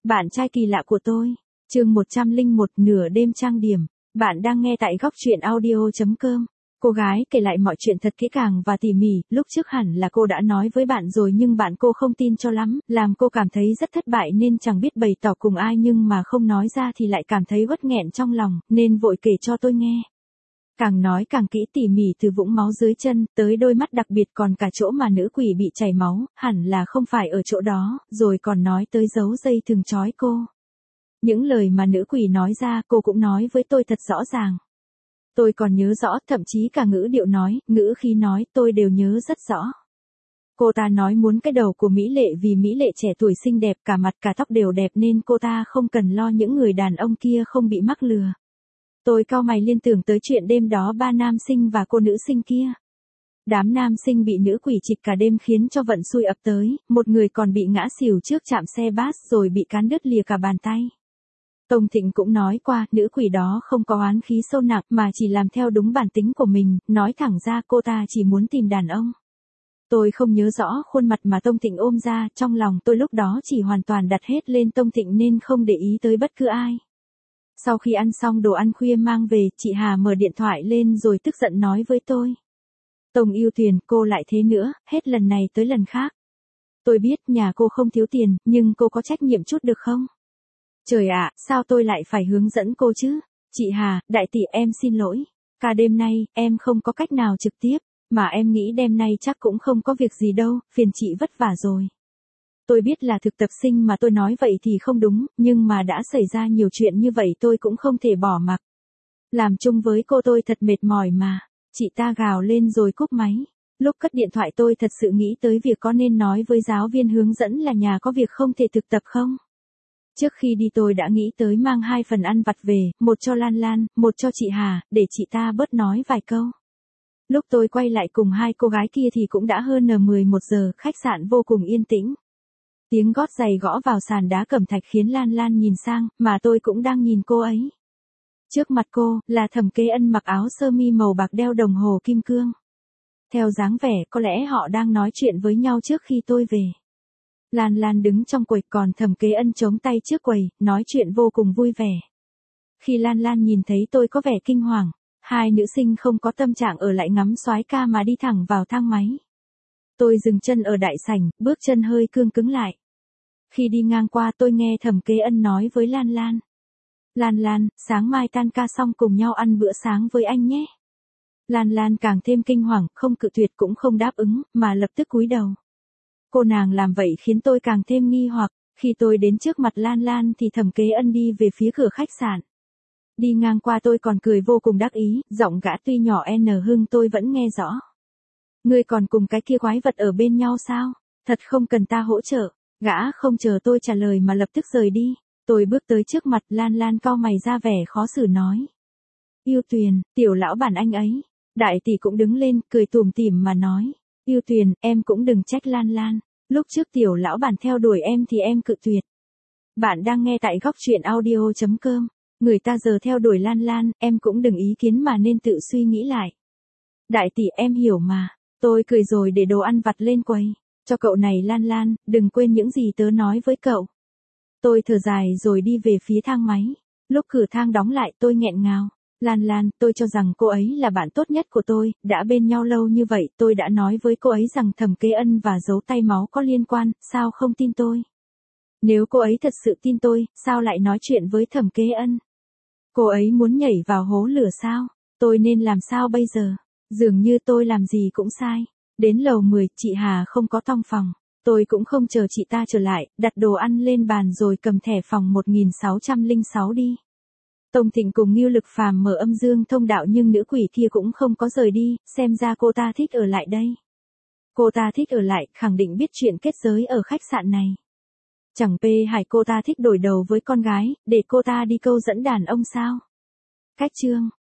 Bạn trai kỳ lạ của tôi. Chương 101 nửa đêm trang điểm. Bạn đang nghe tại góc truyện audio.com. Cô gái kể lại mọi chuyện thật kỹ càng và tỉ mỉ, lúc trước hẳn là cô đã nói với bạn rồi nhưng bạn cô không tin cho lắm, làm cô cảm thấy rất thất bại nên chẳng biết bày tỏ cùng ai nhưng mà không nói ra thì lại cảm thấy uất nghẹn trong lòng, nên vội kể cho tôi nghe. Càng nói càng kỹ tỉ mỉ từ vũng máu dưới chân, tới đôi mắt đặc biệt còn cả chỗ mà nữ quỷ bị chảy máu, hẳn là không phải ở chỗ đó, rồi còn nói tới dấu dây thừng trói cô. Những lời mà nữ quỷ nói ra cô cũng nói với tôi thật rõ ràng. Tôi còn nhớ rõ, thậm chí cả ngữ điệu nói, ngữ khí nói tôi đều nhớ rất rõ. Cô ta nói muốn cái đầu của Mỹ Lệ vì Mỹ Lệ trẻ tuổi xinh đẹp cả mặt cả tóc đều đẹp nên cô ta không cần lo những người đàn ông kia không bị mắc lừa. Tôi cau mày liên tưởng tới chuyện đêm đó ba nam sinh và cô nữ sinh kia. Đám nam sinh bị nữ quỷ trịch cả đêm khiến cho vận xui ập tới, một người còn bị ngã xỉu trước trạm xe bus rồi bị cán đứt lìa cả bàn tay. Tông Thịnh cũng nói qua, nữ quỷ đó không có oán khí sâu nặng mà chỉ làm theo đúng bản tính của mình, nói thẳng ra cô ta chỉ muốn tìm đàn ông. Tôi không nhớ rõ khuôn mặt mà Tông Thịnh ôm ra, trong lòng tôi lúc đó chỉ hoàn toàn đặt hết lên Tông Thịnh nên không để ý tới bất cứ ai. Sau khi ăn xong đồ ăn khuya mang về, chị Hà mở điện thoại lên rồi tức giận nói với tôi. Tông yêu Tuyền, cô lại thế nữa, hết lần này tới lần khác. Tôi biết nhà cô không thiếu tiền, nhưng cô có trách nhiệm chút được không? Trời ạ, sao tôi lại phải hướng dẫn cô chứ? Chị Hà, đại tỷ em xin lỗi. Cả đêm nay, em không có cách nào trực tiếp, mà em nghĩ đêm nay chắc cũng không có việc gì đâu, phiền chị vất vả rồi. Tôi biết là thực tập sinh mà tôi nói vậy thì không đúng, nhưng mà đã xảy ra nhiều chuyện như vậy tôi cũng không thể bỏ mặc. Làm chung với cô tôi thật mệt mỏi mà. Chị ta gào lên rồi cúp máy. Lúc cất điện thoại tôi thật sự nghĩ tới việc có nên nói với giáo viên hướng dẫn là nhà có việc không thể thực tập không. Trước khi đi tôi đã nghĩ tới mang 2 phần ăn vặt về, một cho Lan Lan, một cho chị Hà, để chị ta bớt nói vài câu. Lúc tôi quay lại cùng hai cô gái kia thì cũng đã hơn 11 giờ, khách sạn vô cùng yên tĩnh. Tiếng gót giày gõ vào sàn đá cẩm thạch khiến Lan Lan nhìn sang, mà tôi cũng đang nhìn cô ấy. Trước mặt cô, là Thẩm Kế Ân mặc áo sơ mi màu bạc đeo đồng hồ kim cương. Theo dáng vẻ, có lẽ họ đang nói chuyện với nhau trước khi tôi về. Lan Lan đứng trong quầy, còn Thẩm Kế Ân chống tay trước quầy, nói chuyện vô cùng vui vẻ. Khi Lan Lan nhìn thấy tôi có vẻ kinh hoàng, hai nữ sinh không có tâm trạng ở lại ngắm soái ca mà đi thẳng vào thang máy. Tôi dừng chân ở đại sảnh, bước chân hơi cương cứng lại. Khi đi ngang qua tôi nghe Thẩm Kế Ân nói với Lan Lan. Lan Lan, sáng mai tan ca xong cùng nhau ăn bữa sáng với anh nhé. Lan Lan càng thêm kinh hoàng, không cự tuyệt cũng không đáp ứng, mà lập tức cúi đầu. Cô nàng làm vậy khiến tôi càng thêm nghi hoặc, khi tôi đến trước mặt Lan Lan thì Thẩm Kế Ân đi về phía cửa khách sạn. Đi ngang qua tôi còn cười vô cùng đắc ý, giọng gã tuy nhỏ hưng tôi vẫn nghe rõ. Ngươi còn cùng cái kia quái vật ở bên nhau sao? Thật không cần ta hỗ trợ. Gã không chờ tôi trả lời mà lập tức rời đi. Tôi bước tới trước mặt Lan Lan cau mày ra vẻ khó xử nói. Yêu Tuyền, tiểu lão bản anh ấy. Đại tỷ cũng đứng lên, cười tủm tỉm mà nói. Yêu Tuyền, em cũng đừng trách Lan Lan. Lúc trước tiểu lão bản theo đuổi em thì em cự tuyệt. Bạn đang nghe tại góc truyện audio.com. Người ta giờ theo đuổi Lan Lan, em cũng đừng ý kiến mà nên tự suy nghĩ lại. Đại tỷ em hiểu mà. Tôi cười rồi để đồ ăn vặt lên quầy. Cho cậu này Lan Lan, đừng quên những gì tớ nói với cậu. Tôi thở dài rồi đi về phía thang máy. Lúc cửa thang đóng lại tôi nghẹn ngào. Lan Lan, tôi cho rằng cô ấy là bạn tốt nhất của tôi, đã bên nhau lâu như vậy, tôi đã nói với cô ấy rằng Thẩm Kế Ân và dấu tay máu có liên quan, sao không tin tôi? Nếu cô ấy thật sự tin tôi, sao lại nói chuyện với Thẩm Kế Ân? Cô ấy muốn nhảy vào hố lửa sao? Tôi nên làm sao bây giờ? Dường như tôi làm gì cũng sai. Đến lầu 10, chị Hà không có tong phòng. Tôi cũng không chờ chị ta trở lại, đặt đồ ăn lên bàn rồi cầm thẻ phòng 1606 đi. Tông Thịnh cùng Ngưu Lực Phàm mở âm dương thông đạo nhưng nữ quỷ kia cũng không có rời đi, xem ra cô ta thích ở lại đây. Cô ta thích ở lại, khẳng định biết chuyện kết giới ở khách sạn này. Chẳng pê hải cô ta thích đổi đầu với con gái, để cô ta đi câu dẫn đàn ông sao? Cách chương.